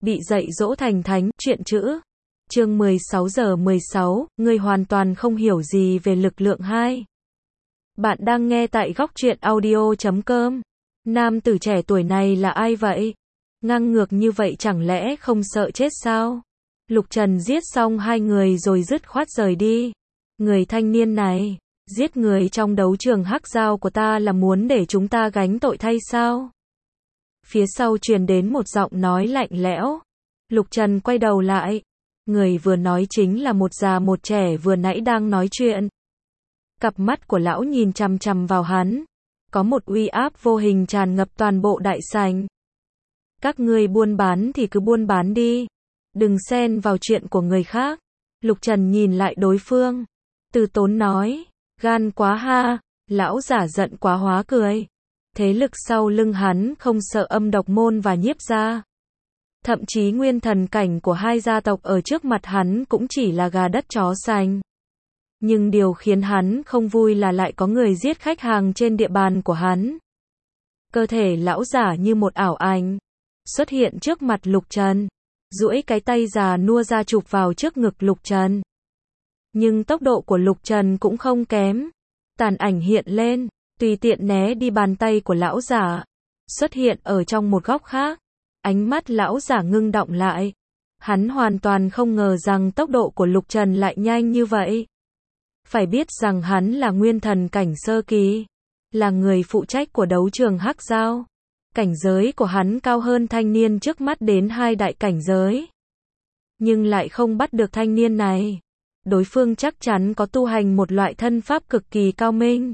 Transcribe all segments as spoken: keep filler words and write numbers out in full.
bị dạy dỗ thành thánh, truyện chữ. Chương mười sáu giờ mười sáu, người hoàn toàn không hiểu gì về lực lượng hai. Bạn đang nghe tại góc truyện audio chấm com. Nam tử trẻ tuổi này là ai vậy? Ngang ngược như vậy chẳng lẽ không sợ chết sao? Lục Trần giết xong hai người rồi dứt khoát rời đi. Người thanh niên này, giết người trong đấu trường hắc giao của ta là muốn để chúng ta gánh tội thay sao? Phía sau truyền đến một giọng nói lạnh lẽo. Lục Trần quay đầu lại. Người vừa nói chính là một già một trẻ vừa nãy đang nói chuyện. Cặp mắt của lão nhìn chằm chằm vào hắn. Có một uy áp vô hình tràn ngập toàn bộ đại sảnh. Các ngươi buôn bán thì cứ buôn bán đi. Đừng xen vào chuyện của người khác. Lục Trần nhìn lại đối phương. Từ tốn nói. Gan quá ha. Lão giả giận quá hóa cười. Thế lực sau lưng hắn không sợ âm độc môn và nhiếp gia. Thậm chí nguyên thần cảnh của hai gia tộc ở trước mặt hắn cũng chỉ là gà đất chó sành. Nhưng điều khiến hắn không vui là lại có người giết khách hàng trên địa bàn của hắn. Cơ thể lão giả như một ảo ảnh xuất hiện trước mặt Lục Trần, duỗi cái tay già nua ra chụp vào trước ngực Lục Trần. Nhưng tốc độ của Lục Trần cũng không kém. Tàn ảnh hiện lên, tùy tiện né đi bàn tay của lão giả, xuất hiện ở trong một góc khác. Ánh mắt lão giả ngưng đọng lại. Hắn hoàn toàn không ngờ rằng tốc độ của Lục Trần lại nhanh như vậy. Phải biết rằng hắn là nguyên thần cảnh sơ kỳ, là người phụ trách của đấu trường hắc giao. Cảnh giới của hắn cao hơn thanh niên trước mắt đến hai đại cảnh giới. Nhưng lại không bắt được thanh niên này. Đối phương chắc chắn có tu hành một loại thân pháp cực kỳ cao minh.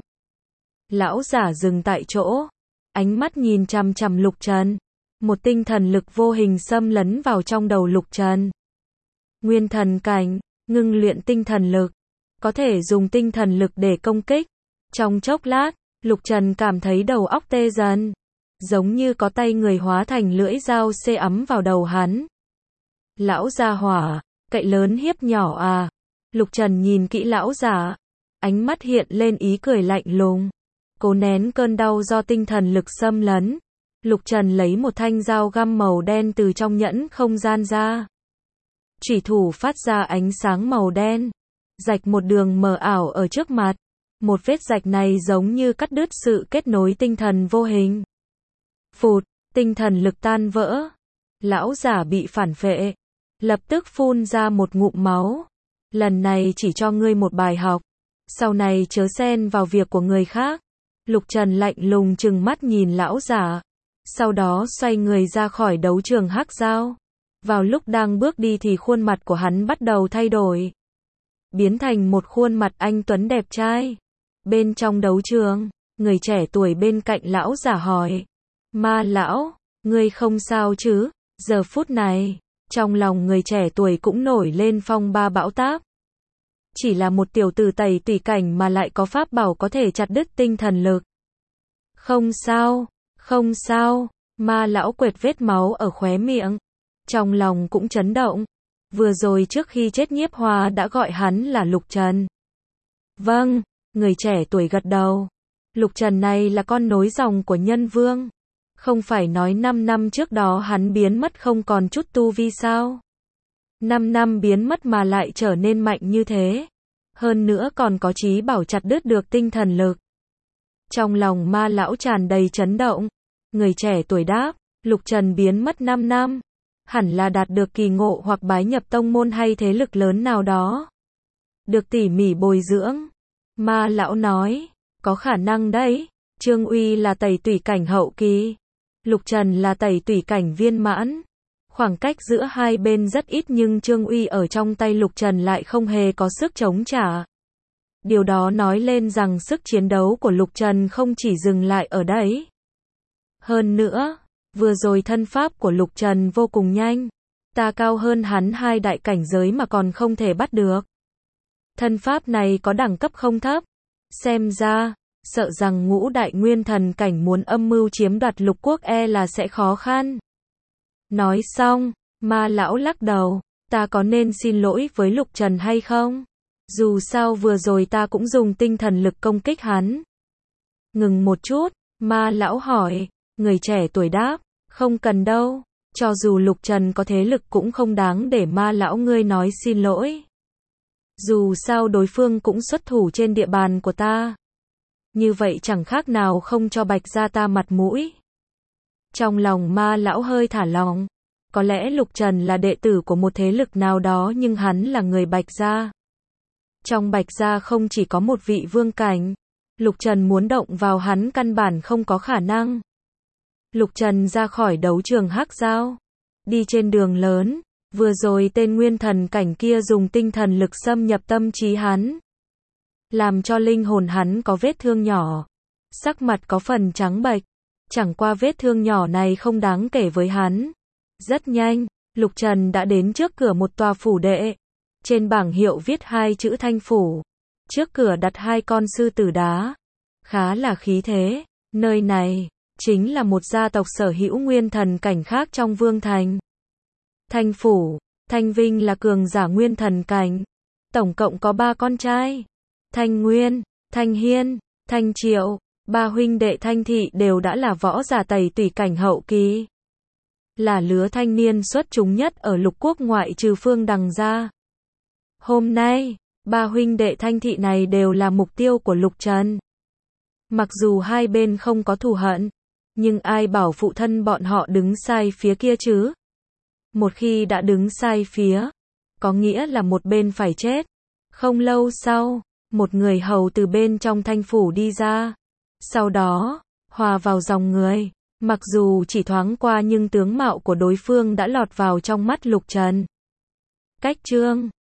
Lão giả dừng tại chỗ, ánh mắt nhìn chằm chằm Lục Trần. Một tinh thần lực vô hình xâm lấn vào trong đầu Lục Trần. Nguyên thần cảnh, ngưng luyện tinh thần lực, có thể dùng tinh thần lực để công kích. Trong chốc lát, Lục Trần cảm thấy đầu óc tê dần, giống như có tay người hóa thành lưỡi dao xê ấm vào đầu hắn. Lão gia hỏa, cậy lớn hiếp nhỏ à? Lục Trần nhìn kỹ lão giả, ánh mắt hiện lên ý cười lạnh lùng. Cố nén cơn đau do tinh thần lực xâm lấn, Lục Trần lấy một thanh dao găm màu đen từ trong nhẫn không gian ra. Chủy thủ phát ra ánh sáng màu đen, rạch một đường mờ ảo ở trước mặt. Một vết rạch này giống như cắt đứt sự kết nối tinh thần vô hình. Phụt, tinh thần lực tan vỡ. Lão giả bị phản phệ, lập tức phun ra một ngụm máu. Lần này chỉ cho ngươi một bài học, sau này chớ xen vào việc của người khác. Lục Trần lạnh lùng trừng mắt nhìn lão giả, sau đó xoay người ra khỏi đấu trường hắc giao. Vào lúc đang bước đi thì khuôn mặt của hắn bắt đầu thay đổi, biến thành một khuôn mặt anh tuấn đẹp trai. Bên trong đấu trường, người trẻ tuổi bên cạnh lão giả hỏi: Ma lão, ngươi không sao chứ? Giờ phút này, trong lòng người trẻ tuổi cũng nổi lên phong ba bão táp. Chỉ là một tiểu tử tẩy tùy cảnh mà lại có pháp bảo có thể chặt đứt tinh thần lực. Không sao, không sao. Ma lão quệt vết máu ở khóe miệng, trong lòng cũng chấn động. Vừa rồi trước khi chết Nhiếp Hoa đã gọi hắn là Lục Trần. Vâng, người trẻ tuổi gật đầu. Lục Trần này là con nối dòng của Nhân Vương. Không phải nói năm năm trước đó hắn biến mất không còn chút tu vi sao? năm năm biến mất mà lại trở nên mạnh như thế. Hơn nữa còn có chí bảo chặt đứt được tinh thần lực. Trong lòng ma lão tràn đầy chấn động. Người trẻ tuổi đáp, Lục Trần biến mất năm năm. Hẳn là đạt được kỳ ngộ hoặc bái nhập tông môn hay thế lực lớn nào đó. Được tỉ mỉ bồi dưỡng. Ma lão nói, có khả năng đấy. Trương Uy là tẩy tủy cảnh hậu kỳ, Lục Trần là tẩy tủy cảnh viên mãn. Khoảng cách giữa hai bên rất ít nhưng Trương Uy ở trong tay Lục Trần lại không hề có sức chống trả. Điều đó nói lên rằng sức chiến đấu của Lục Trần không chỉ dừng lại ở đấy. Hơn nữa, vừa rồi thân pháp của Lục Trần vô cùng nhanh. Ta cao hơn hắn hai đại cảnh giới mà còn không thể bắt được. Thân pháp này có đẳng cấp không thấp. Xem ra, sợ rằng ngũ đại nguyên thần cảnh muốn âm mưu chiếm đoạt lục quốc e là sẽ khó khăn. Nói xong, ma lão lắc đầu. Ta có nên xin lỗi với Lục Trần hay không? Dù sao vừa rồi ta cũng dùng tinh thần lực công kích hắn. Ngừng một chút, ma lão hỏi. Người trẻ tuổi đáp, không cần đâu. Cho dù Lục Trần có thế lực cũng không đáng để Ma lão ngươi nói xin lỗi. Dù sao đối phương cũng xuất thủ trên địa bàn của ta. Như vậy chẳng khác nào không cho Bạch gia ta mặt mũi. Trong lòng Ma lão hơi thả lỏng. Có lẽ Lục Trần là đệ tử của một thế lực nào đó nhưng hắn là người Bạch gia. Trong Bạch gia không chỉ có một vị vương cảnh. Lục Trần muốn động vào hắn căn bản không có khả năng. Lục Trần ra khỏi đấu trường hắc giao. Đi trên đường lớn. Vừa rồi tên nguyên thần cảnh kia dùng tinh thần lực xâm nhập tâm trí hắn. Làm cho linh hồn hắn có vết thương nhỏ. Sắc mặt có phần trắng bệch. Chẳng qua vết thương nhỏ này không đáng kể với hắn. Rất nhanh, Lục Trần đã đến trước cửa một tòa phủ đệ. Trên bảng hiệu viết hai chữ Thanh Phủ. Trước cửa đặt hai con sư tử đá. Khá là khí thế. Nơi này, chính là một gia tộc sở hữu nguyên thần cảnh khác trong Vương Thành. Thanh Phủ, Thanh Vinh là cường giả nguyên thần cảnh. Tổng cộng có ba con trai. Thanh Nguyên, Thanh Hiên, Thanh Triệu. Ba huynh đệ Thanh Thị đều đã là võ giả tẩy tùy cảnh hậu kỳ. Là lứa thanh niên xuất chúng nhất ở lục quốc ngoại trừ Phương Đằng ra. Hôm nay, ba huynh đệ Thanh Thị này đều là mục tiêu của Lục Trần. Mặc dù hai bên không có thù hận, nhưng ai bảo phụ thân bọn họ đứng sai phía kia chứ? Một khi đã đứng sai phía, có nghĩa là một bên phải chết. Không lâu sau, một người hầu từ bên trong Thanh Phủ đi ra. Sau đó, hòa vào dòng người. Mặc dù chỉ thoáng qua nhưng tướng mạo của đối phương đã lọt vào trong mắt Lục Trần. Cách chương